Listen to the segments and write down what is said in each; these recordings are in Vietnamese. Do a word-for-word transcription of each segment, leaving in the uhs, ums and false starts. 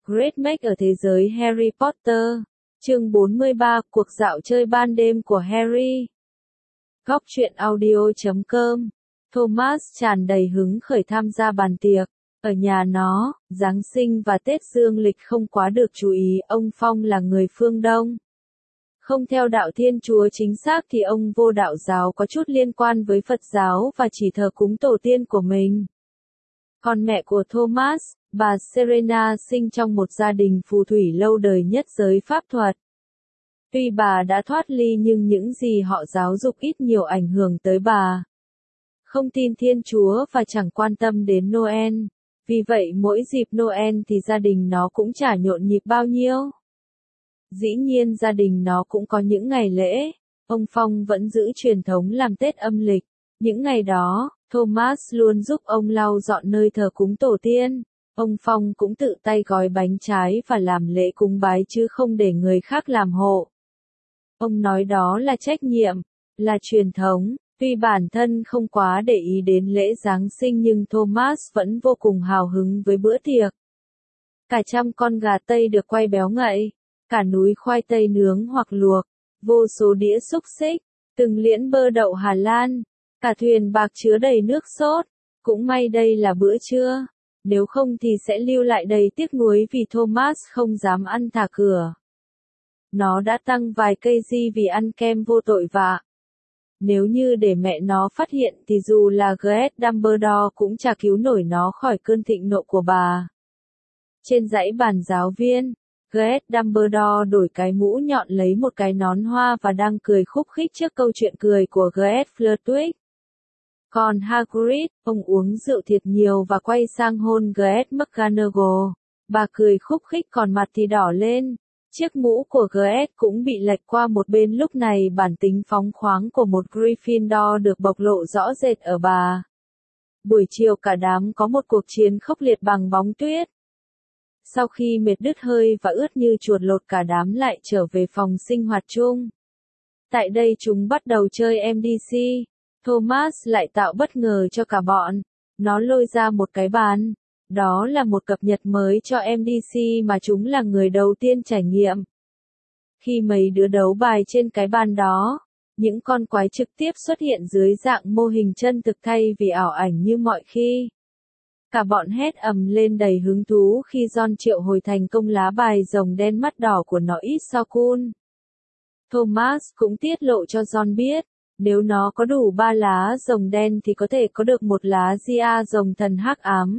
Great Make ở thế giới Harry Potter. Chương bốn mươi ba, cuộc dạo chơi ban đêm của Harry. Góc truyện audio chấm com. Thomas tràn đầy hứng khởi tham gia bàn tiệc. Ở nhà nó, Giáng sinh và Tết dương lịch không quá được chú ý, ông Phong là người phương Đông. Không theo đạo Thiên Chúa chính xác thì ông vô đạo giáo có chút liên quan với Phật giáo và chỉ thờ cúng tổ tiên của mình. Còn mẹ của Thomas, bà Serena sinh trong một gia đình phù thủy lâu đời nhất giới pháp thuật. Tuy bà đã thoát ly nhưng những gì họ giáo dục ít nhiều ảnh hưởng tới bà. Không tin Thiên Chúa và chẳng quan tâm đến Noel. Vì vậy mỗi dịp Noel thì gia đình nó cũng chả nhộn nhịp bao nhiêu. Dĩ nhiên gia đình nó cũng có những ngày lễ. Ông Phong vẫn giữ truyền thống làm Tết âm lịch. Những ngày đó, Thomas luôn giúp ông lau dọn nơi thờ cúng tổ tiên. Ông Phong cũng tự tay gói bánh trái và làm lễ cúng bái chứ không để người khác làm hộ. Ông nói đó là trách nhiệm, là truyền thống. Tuy bản thân không quá để ý đến lễ Giáng sinh nhưng Thomas vẫn vô cùng hào hứng với bữa tiệc. Cả trăm con gà Tây được quay béo ngậy, cả núi khoai tây nướng hoặc luộc, vô số đĩa xúc xích, từng liễn bơ đậu Hà Lan, cả thuyền bạc chứa đầy nước sốt. Cũng may đây là bữa trưa, nếu không thì sẽ lưu lại đầy tiếc nuối vì Thomas không dám ăn thả cửa. Nó đã tăng vài cây di vì ăn kem vô tội vạ. Nếu như để mẹ nó phát hiện thì dù là Greg Dumbledore cũng chả cứu nổi nó khỏi cơn thịnh nộ của bà. Trên dãy bàn giáo viên, Greg Dumbledore đổi cái mũ nhọn lấy một cái nón hoa và đang cười khúc khích trước câu chuyện cười của Greg Flitwick. Còn Hagrid, ông uống rượu thiệt nhiều và quay sang hôn Greg McGonagall. Bà cười khúc khích còn mặt thì đỏ lên. Chiếc mũ của Greg cũng bị lệch qua một bên, lúc này bản tính phóng khoáng của một Gryffindor được bộc lộ rõ rệt ở bà. Buổi chiều cả đám có một cuộc chiến khốc liệt bằng bóng tuyết. Sau khi mệt đứt hơi và ướt như chuột lột, cả đám lại trở về phòng sinh hoạt chung. Tại đây chúng bắt đầu chơi em đê xê. Thomas lại tạo bất ngờ cho cả bọn. Nó lôi ra một cái bàn. Đó là một cập nhật mới cho em đê xê mà chúng là người đầu tiên trải nghiệm. Khi mấy đứa đấu bài trên cái bàn đó, những con quái trực tiếp xuất hiện dưới dạng mô hình chân thực thay vì ảo ảnh như mọi khi. Cả bọn hét ầm lên đầy hứng thú khi Ron triệu hồi thành công lá bài rồng đen mắt đỏ của nó Isokun. Thomas cũng tiết lộ cho Ron biết, nếu nó có đủ ba lá rồng đen thì có thể có được một lá Gia rồng thần hắc ám.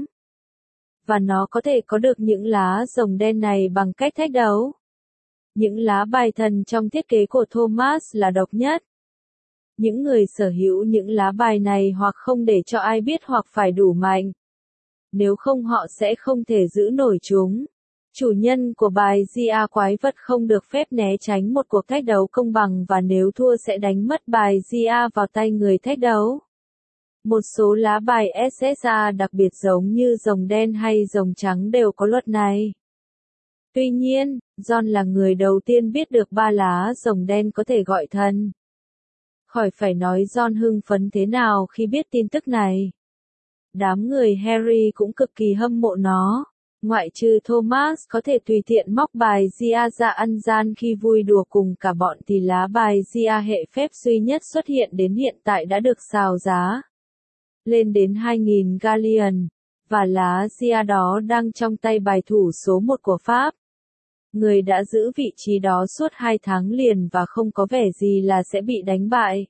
Và nó có thể có được những lá rồng đen này bằng cách thách đấu. Những lá bài thần trong thiết kế của Thomas là độc nhất. Những người sở hữu những lá bài này hoặc không để cho ai biết hoặc phải đủ mạnh. Nếu không họ sẽ không thể giữ nổi chúng. Chủ nhân của bài Gia quái vật không được phép né tránh một cuộc thách đấu công bằng và nếu thua sẽ đánh mất bài Gia vào tay người thách đấu. Một số lá bài ét ét a đặc biệt giống như rồng đen hay rồng trắng đều có luật này. Tuy nhiên, Ron là người đầu tiên biết được ba lá rồng đen có thể gọi thần. Khỏi phải nói Ron hưng phấn thế nào khi biết tin tức này. Đám người Harry cũng cực kỳ hâm mộ nó. Ngoại trừ Thomas có thể tùy tiện móc bài Gia ra ăn gian khi vui đùa cùng cả bọn thì lá bài Gia hệ phép duy nhất xuất hiện đến hiện tại đã được xào giá lên đến hai nghìn galleon, và lá Gia đó đang trong tay bài thủ số một của Pháp. Người đã giữ vị trí đó suốt hai tháng liền và không có vẻ gì là sẽ bị đánh bại.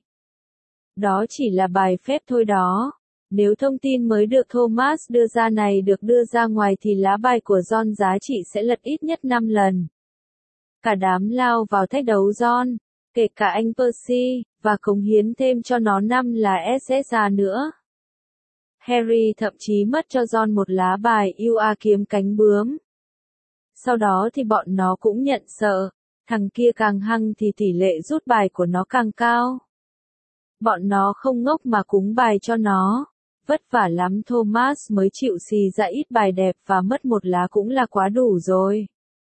Đó chỉ là bài phép thôi đó. Nếu thông tin mới được Thomas đưa ra này được đưa ra ngoài thì lá bài của Ron giá trị sẽ lật ít nhất năm lần. Cả đám lao vào thách đấu Ron, kể cả anh Percy, và cống hiến thêm cho nó năm là ét ét a nữa. Harry thậm chí mất cho Ron một lá bài u a kiếm cánh bướm. Sau đó thì bọn nó cũng nhận sợ, thằng kia càng hăng thì tỷ lệ rút bài của nó càng cao. Bọn nó không ngốc mà cúng bài cho nó. Vất vả lắm Thomas mới chịu xì ra ít bài đẹp và mất một lá cũng là quá đủ rồi.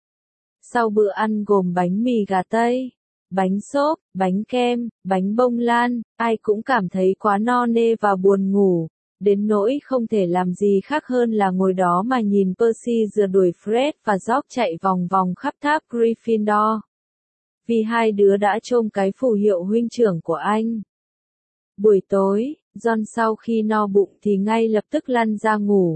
Sau bữa ăn gồm bánh mì gà Tây, bánh xốp, bánh kem, bánh bông lan, ai cũng cảm thấy quá no nê và buồn ngủ. đến nỗi không thể làm gì khác hơn là ngồi đó mà nhìn Percy rượt đuổi Fred và George chạy vòng vòng khắp tháp Gryffindor. Vì hai đứa đã trông cái phù hiệu huynh trưởng của anh. Buổi tối, Ron sau khi no bụng thì ngay lập tức lăn ra ngủ.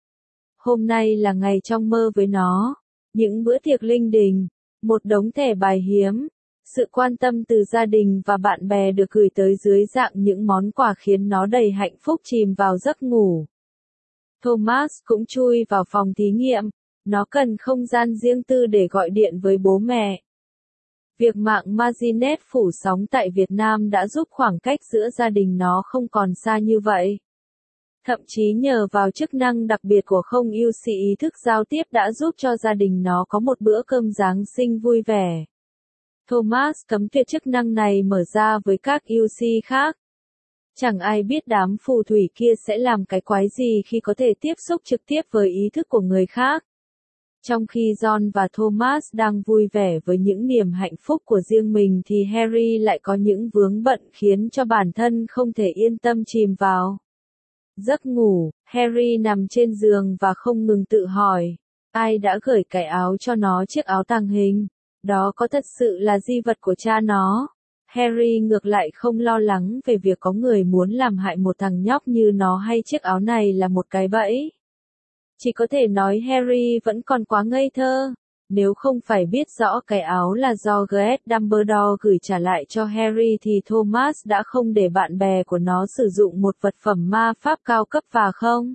Hôm nay là ngày trong mơ với nó. Những bữa tiệc linh đình, một đống thẻ bài hiếm, sự quan tâm từ gia đình và bạn bè được gửi tới dưới dạng những món quà khiến nó đầy hạnh phúc chìm vào giấc ngủ. Thomas cũng chui vào phòng thí nghiệm, nó cần không gian riêng tư để gọi điện với bố mẹ. Việc mạng Maginet phủ sóng tại Việt Nam đã giúp khoảng cách giữa gia đình nó không còn xa như vậy. Thậm chí nhờ vào chức năng đặc biệt của không u xê ý thức giao tiếp đã giúp cho gia đình nó có một bữa cơm Giáng sinh vui vẻ. Thomas cấm tuyệt chức năng này mở ra với các u xê khác. Chẳng ai biết đám phù thủy kia sẽ làm cái quái gì khi có thể tiếp xúc trực tiếp với ý thức của người khác. Trong khi Ron và Thomas đang vui vẻ với những niềm hạnh phúc của riêng mình thì Harry lại có những vướng bận khiến cho bản thân không thể yên tâm chìm vào giấc ngủ. Harry nằm trên giường và không ngừng tự hỏi, ai đã gửi cái áo cho nó chiếc áo tàng hình? Đó có thật sự là di vật của cha nó? Harry ngược lại không lo lắng về việc có người muốn làm hại một thằng nhóc như nó hay chiếc áo này là một cái bẫy. Chỉ có thể nói Harry vẫn còn quá ngây thơ. Nếu không phải biết rõ cái áo là do giê ét Dumbledore gửi trả lại cho Harry thì Thomas đã không để bạn bè của nó sử dụng một vật phẩm ma pháp cao cấp và không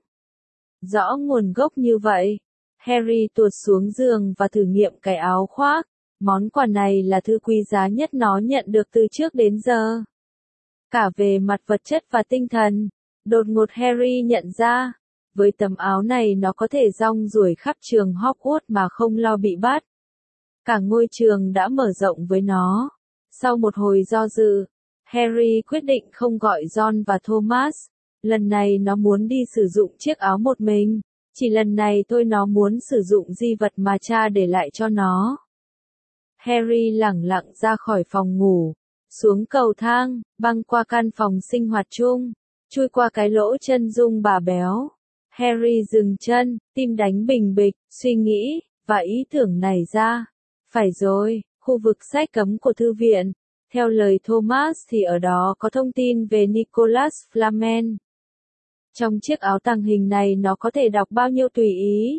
rõ nguồn gốc như vậy. Harry tuột xuống giường và thử nghiệm cái áo khoác. Món quà này là thứ quý giá nhất nó nhận được từ trước đến giờ. Cả về mặt vật chất và tinh thần. Đột ngột Harry nhận ra, với tấm áo này nó có thể rong ruổi khắp trường Hogwarts mà không lo bị bắt. Cả ngôi trường đã mở rộng với nó. Sau một hồi do dự, Harry quyết định không gọi Ron và Thomas. Lần này nó muốn đi sử dụng chiếc áo một mình. Chỉ lần này thôi nó muốn sử dụng di vật mà cha để lại cho nó. Harry lẳng lặng ra khỏi phòng ngủ, xuống cầu thang, băng qua căn phòng sinh hoạt chung, chui qua cái lỗ chân dung bà béo. Harry dừng chân, tim đánh bình bịch, suy nghĩ, và ý tưởng nảy ra. Phải rồi, khu vực sách cấm của thư viện. Theo lời Thomas thì ở đó có thông tin về Nicholas Flamel. Trong chiếc áo tàng hình này nó có thể đọc bao nhiêu tùy ý.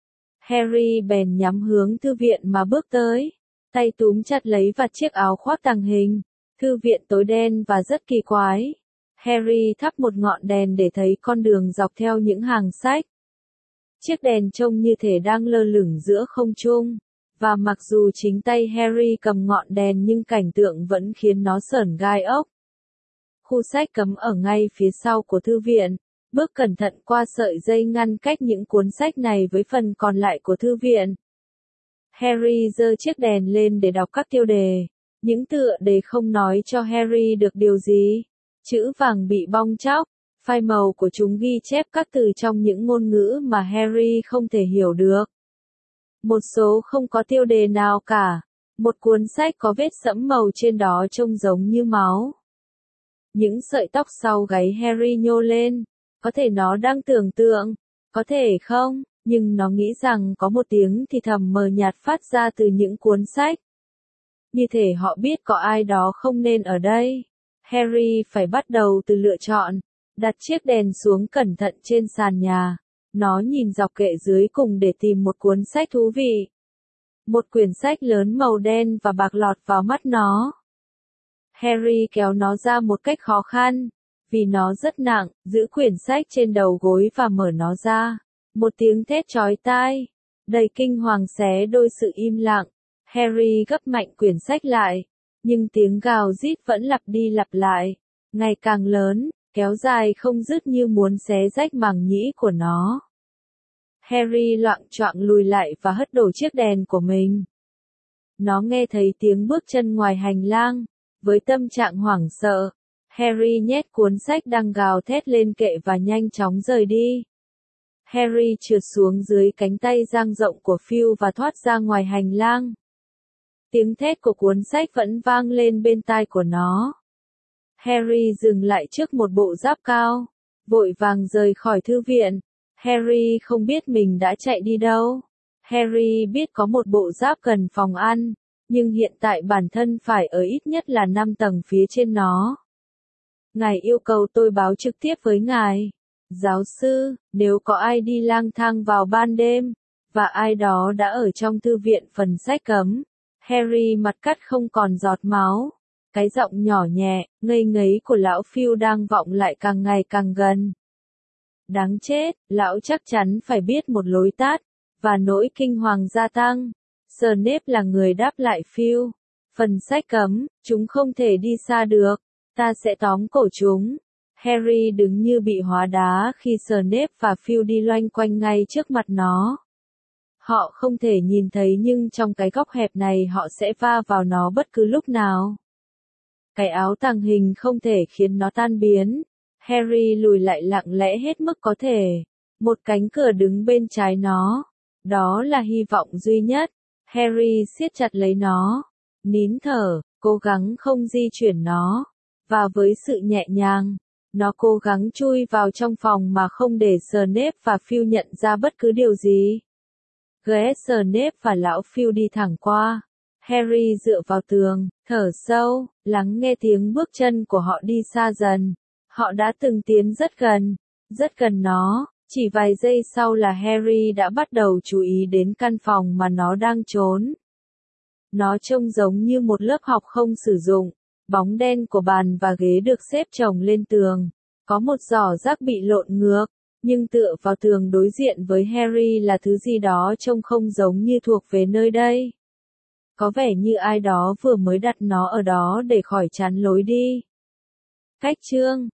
Harry bèn nhắm hướng thư viện mà bước tới. Tay túm chặt lấy vạt chiếc áo khoác tàng hình. Thư viện tối đen và rất kỳ quái. Harry thắp một ngọn đèn để thấy con đường dọc theo những hàng sách. Chiếc đèn trông như thể đang lơ lửng giữa không trung. Và mặc dù chính tay Harry cầm ngọn đèn nhưng cảnh tượng vẫn khiến nó sởn gai ốc. Khu sách cấm ở ngay phía sau của thư viện. Bước cẩn thận qua sợi dây ngăn cách những cuốn sách này với phần còn lại của thư viện. Harry giơ chiếc đèn lên để đọc các tiêu đề. Những tựa đề không nói cho Harry được điều gì. Chữ vàng bị bong tróc, phai màu của chúng ghi chép các từ trong những ngôn ngữ mà Harry không thể hiểu được. Một số không có tiêu đề nào cả. Một cuốn sách có vết sẫm màu trên đó trông giống như máu. Những sợi tóc sau gáy Harry nhô lên. Có thể nó đang tưởng tượng, có thể không, nhưng nó nghĩ rằng có một tiếng thì thầm mờ nhạt phát ra từ những cuốn sách. Như thể họ biết có ai đó không nên ở đây. Harry phải bắt đầu từ lựa chọn, đặt chiếc đèn xuống cẩn thận trên sàn nhà. Nó nhìn dọc kệ dưới cùng để tìm một cuốn sách thú vị. Một quyển sách lớn màu đen và bạc lọt vào mắt nó. Harry kéo nó ra một cách khó khăn. Vì nó rất nặng, giữ quyển sách trên đầu gối và mở nó ra. Một tiếng thét chói tai, đầy kinh hoàng xé đôi sự im lặng. Harry gấp mạnh quyển sách lại, nhưng tiếng gào rít vẫn lặp đi lặp lại, ngày càng lớn, kéo dài không dứt như muốn xé rách màng nhĩ của nó. Harry loạng choạng lùi lại và hất đổ chiếc đèn của mình. Nó nghe thấy tiếng bước chân ngoài hành lang, với tâm trạng hoảng sợ. Harry nhét cuốn sách đang gào thét lên kệ và nhanh chóng rời đi. Harry trượt xuống dưới cánh tay dang rộng của Phil và thoát ra ngoài hành lang. Tiếng thét của cuốn sách vẫn vang lên bên tai của nó. Harry dừng lại trước một bộ giáp cao. vội vàng rời khỏi thư viện. Harry không biết mình đã chạy đi đâu. Harry biết có một bộ giáp gần phòng ăn, nhưng hiện tại bản thân phải ở ít nhất là năm tầng phía trên nó. Ngài yêu cầu tôi báo trực tiếp với ngài. Giáo sư, nếu có ai đi lang thang vào ban đêm, và ai đó đã ở trong thư viện phần sách cấm. Harry mặt cắt không còn giọt máu. Cái giọng nhỏ nhẹ, ngây ngấy của lão Phil đang vọng lại càng ngày càng gần. Đáng chết, lão chắc chắn phải biết một lối tắt, và nỗi kinh hoàng gia tăng. Snape là người đáp lại Phil. Phần sách cấm, chúng không thể đi xa được. Ta sẽ tóm cổ chúng. Harry đứng như bị hóa đá khi Snape và Phil đi loanh quanh ngay trước mặt nó. Họ không thể nhìn thấy nhưng trong cái góc hẹp này họ sẽ va vào nó bất cứ lúc nào. Cái áo tàng hình không thể khiến nó tan biến. Harry lùi lại lặng lẽ hết mức có thể. Một cánh cửa đứng bên trái nó. Đó là hy vọng duy nhất. Harry siết chặt lấy nó. Nín thở, cố gắng không di chuyển nó. Và với sự nhẹ nhàng, nó cố gắng chui vào trong phòng mà không để Snape và Phil nhận ra bất cứ điều gì. Ghé Snape và lão Phil đi thẳng qua. Harry dựa vào tường, thở sâu, lắng nghe tiếng bước chân của họ đi xa dần. Họ đã từng tiến rất gần, rất gần nó. Chỉ vài giây sau là Harry đã bắt đầu chú ý đến căn phòng mà nó đang trốn. Nó trông giống như một lớp học không sử dụng. Bóng đen của bàn và ghế được xếp chồng lên tường. Có một giỏ rác bị lộn ngược, nhưng tựa vào tường đối diện với Harry là thứ gì đó trông không giống như thuộc về nơi đây. Có vẻ như ai đó vừa mới đặt nó ở đó để khỏi chắn lối đi. Cách chương